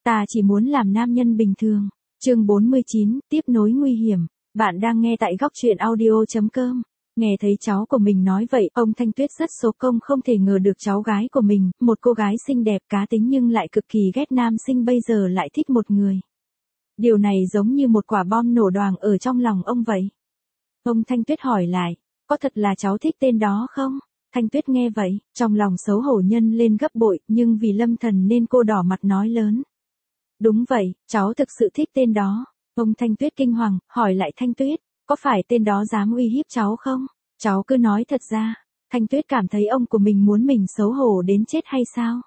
Ta chỉ muốn làm nam nhân bình thường. Chương 49, tiếp nối nguy hiểm. Bạn đang nghe tại góc truyện audio.com. Nghe thấy cháu của mình nói vậy, ông Thanh Tuyết rất số công không thể ngờ được cháu gái của mình, một cô gái xinh đẹp cá tính nhưng lại cực kỳ ghét nam sinh bây giờ lại thích một người. Điều này giống như một quả bom nổ đoàng ở trong lòng ông vậy. Ông Thanh Tuyết hỏi lại, có thật là cháu thích tên đó không? Thanh Tuyết nghe vậy, trong lòng xấu hổ nhân lên gấp bội, nhưng vì Lâm Thần nên cô đỏ mặt nói lớn. Đúng vậy, cháu thực sự thích tên đó. Ông Thanh Tuyết kinh hoàng, hỏi lại Thanh Tuyết, có phải tên đó dám uy hiếp cháu không? Cháu cứ nói thật ra. Thanh Tuyết cảm thấy ông của mình muốn mình xấu hổ đến chết hay sao?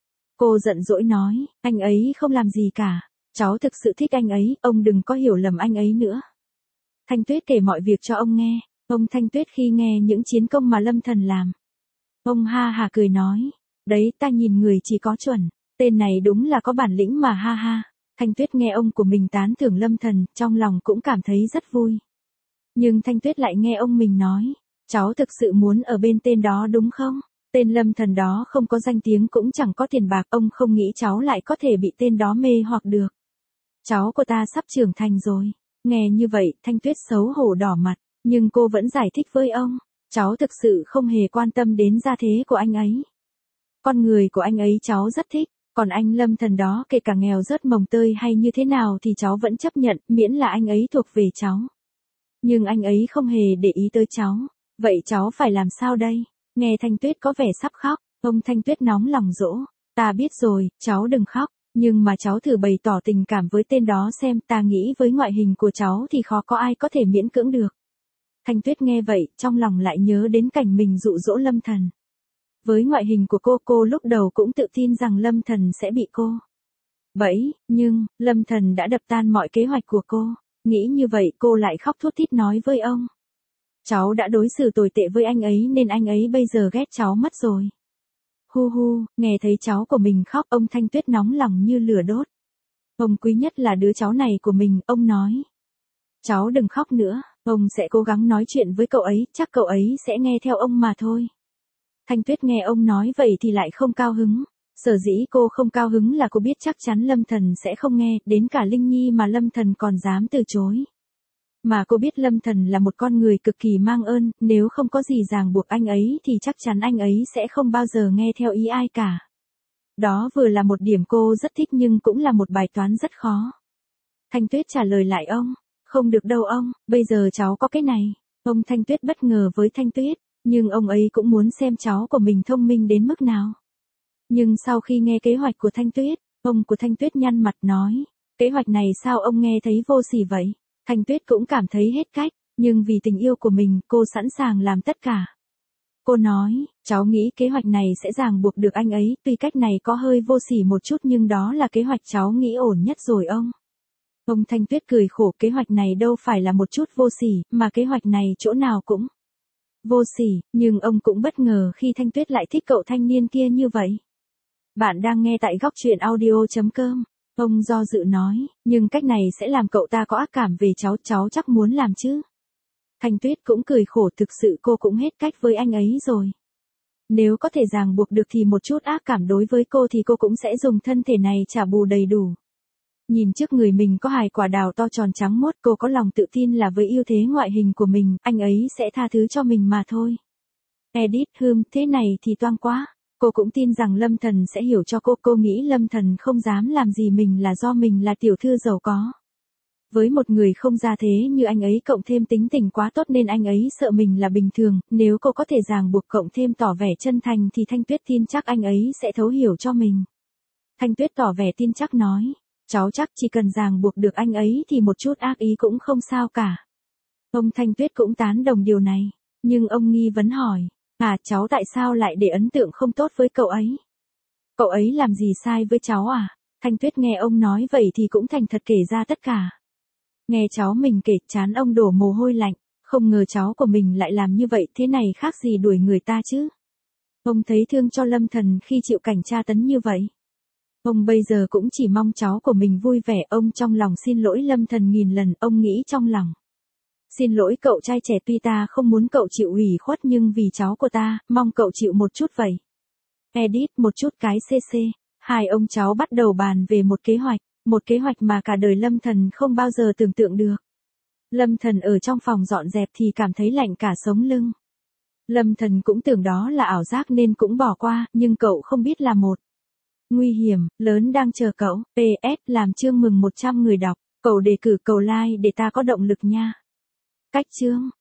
Cô giận dỗi nói, anh ấy không làm gì cả. Cháu thực sự thích anh ấy, ông đừng có hiểu lầm anh ấy nữa. Thanh Tuyết kể mọi việc cho ông nghe. Ông Thanh Tuyết khi nghe những chiến công mà Lâm Thần làm. Ông ha hà cười nói, đấy ta nhìn người chỉ có chuẩn. Tên này đúng là có bản lĩnh mà ha ha. Thanh Tuyết nghe ông của mình tán thưởng Lâm Thần, trong lòng cũng cảm thấy rất vui. Nhưng Thanh Tuyết lại nghe ông mình nói, cháu thực sự muốn ở bên tên đó đúng không? Tên Lâm Thần đó không có danh tiếng cũng chẳng có tiền bạc, ông không nghĩ cháu lại có thể bị tên đó mê hoặc được. Cháu của ta sắp trưởng thành rồi. Nghe như vậy, Thanh Tuyết xấu hổ đỏ mặt, nhưng cô vẫn giải thích với ông, cháu thực sự không hề quan tâm đến gia thế của anh ấy. Con người của anh ấy cháu rất thích. Còn anh Lâm Thần đó kể cả nghèo rớt mồng tơi hay như thế nào thì cháu vẫn chấp nhận, miễn là anh ấy thuộc về cháu. Nhưng anh ấy không hề để ý tới cháu. Vậy cháu phải làm sao đây? Nghe Thanh Tuyết có vẻ sắp khóc, ông Thanh Tuyết nóng lòng dỗ. Ta biết rồi, cháu đừng khóc. Nhưng mà cháu thử bày tỏ tình cảm với tên đó xem, ta nghĩ với ngoại hình của cháu thì khó có ai có thể miễn cưỡng được. Thanh Tuyết nghe vậy, trong lòng lại nhớ đến cảnh mình dụ dỗ Lâm Thần. Với ngoại hình của cô lúc đầu cũng tự tin rằng Lâm Thần sẽ bị cô bẫy, nhưng Lâm Thần đã đập tan mọi kế hoạch của cô. Nghĩ như vậy cô lại khóc thút thít nói với ông. Cháu đã đối xử tồi tệ với anh ấy nên anh ấy bây giờ ghét cháu mất rồi. Hu hu, nghe thấy cháu của mình khóc, ông Thanh Tuyết nóng lòng như lửa đốt. Ông quý nhất là đứa cháu này của mình, ông nói. Cháu đừng khóc nữa, ông sẽ cố gắng nói chuyện với cậu ấy, chắc cậu ấy sẽ nghe theo ông mà thôi. Thanh Tuyết nghe ông nói vậy thì lại không cao hứng. Sở dĩ cô không cao hứng là cô biết chắc chắn Lâm Thần sẽ không nghe, đến cả Linh Nhi mà Lâm Thần còn dám từ chối. Mà cô biết Lâm Thần là một con người cực kỳ mang ơn, nếu không có gì ràng buộc anh ấy thì chắc chắn anh ấy sẽ không bao giờ nghe theo ý ai cả. Đó vừa là một điểm cô rất thích nhưng cũng là một bài toán rất khó. Thanh Tuyết trả lời lại ông, không được đâu ông, bây giờ cháu có cái này. Ông Thanh Tuyết bất ngờ với Thanh Tuyết. Nhưng ông ấy cũng muốn xem cháu của mình thông minh đến mức nào. Nhưng sau khi nghe kế hoạch của Thanh Tuyết, ông của Thanh Tuyết nhăn mặt nói, kế hoạch này sao ông nghe thấy vô sỉ vậy? Thanh Tuyết cũng cảm thấy hết cách, nhưng vì tình yêu của mình, cô sẵn sàng làm tất cả. Cô nói, cháu nghĩ kế hoạch này sẽ ràng buộc được anh ấy, tuy cách này có hơi vô sỉ một chút nhưng đó là kế hoạch cháu nghĩ ổn nhất rồi ông. Ông Thanh Tuyết cười khổ, kế hoạch này đâu phải là một chút vô sỉ, mà kế hoạch này chỗ nào cũng vô sỉ, nhưng ông cũng bất ngờ khi Thanh Tuyết lại thích cậu thanh niên kia như vậy. Bạn đang nghe tại góc truyện audio.com. Ông do dự nói, nhưng cách này sẽ làm cậu ta có ác cảm về cháu chắc muốn làm chứ. Thanh Tuyết cũng cười khổ, thực sự cô cũng hết cách với anh ấy rồi. Nếu có thể ràng buộc được thì một chút ác cảm đối với cô thì cô cũng sẽ dùng thân thể này trả bù đầy đủ. Nhìn trước người mình có hài quả đào to tròn trắng mốt, cô có lòng tự tin là với ưu thế ngoại hình của mình, anh ấy sẽ tha thứ cho mình mà thôi. Edit thế này thì toang quá. Cô cũng tin rằng Lâm Thần sẽ hiểu cho cô nghĩ Lâm Thần không dám làm gì mình là do mình là tiểu thư giàu có. Với một người không ra thế như anh ấy cộng thêm tính tình quá tốt nên anh ấy sợ mình là bình thường, nếu cô có thể ràng buộc cộng thêm tỏ vẻ chân thành thì Thanh Tuyết tin chắc anh ấy sẽ thấu hiểu cho mình. Thanh Tuyết tỏ vẻ tin chắc nói. Cháu chắc chỉ cần ràng buộc được anh ấy thì một chút ác ý cũng không sao cả. Ông Thanh Tuyết cũng tán đồng điều này. Nhưng ông nghi vấn hỏi. Cháu tại sao lại để ấn tượng không tốt với cậu ấy? Cậu ấy làm gì sai với cháu à? Thanh Tuyết nghe ông nói vậy thì cũng thành thật kể ra tất cả. Nghe cháu mình kể, trán ông đổ mồ hôi lạnh. Không ngờ cháu của mình lại làm như vậy, thế này khác gì đuổi người ta chứ? Ông thấy thương cho Lâm Thần khi chịu cảnh tra tấn như vậy. Ông bây giờ cũng chỉ mong cháu của mình vui vẻ, ông trong lòng xin lỗi Lâm Thần nghìn lần, ông nghĩ trong lòng. Xin lỗi cậu trai trẻ, tuy ta không muốn cậu chịu ủy khuất nhưng vì cháu của ta, mong cậu chịu một chút vậy. Edit một chút cái cc. Hai ông cháu bắt đầu bàn về một kế hoạch mà cả đời Lâm Thần không bao giờ tưởng tượng được. Lâm Thần ở trong phòng dọn dẹp thì cảm thấy lạnh cả sống lưng. Lâm Thần cũng tưởng đó là ảo giác nên cũng bỏ qua, nhưng cậu không biết là một nguy hiểm lớn đang chờ cậu. PS làm chương mừng 100 người đọc, cậu đề cử cậu like để ta có động lực nha. Cách chương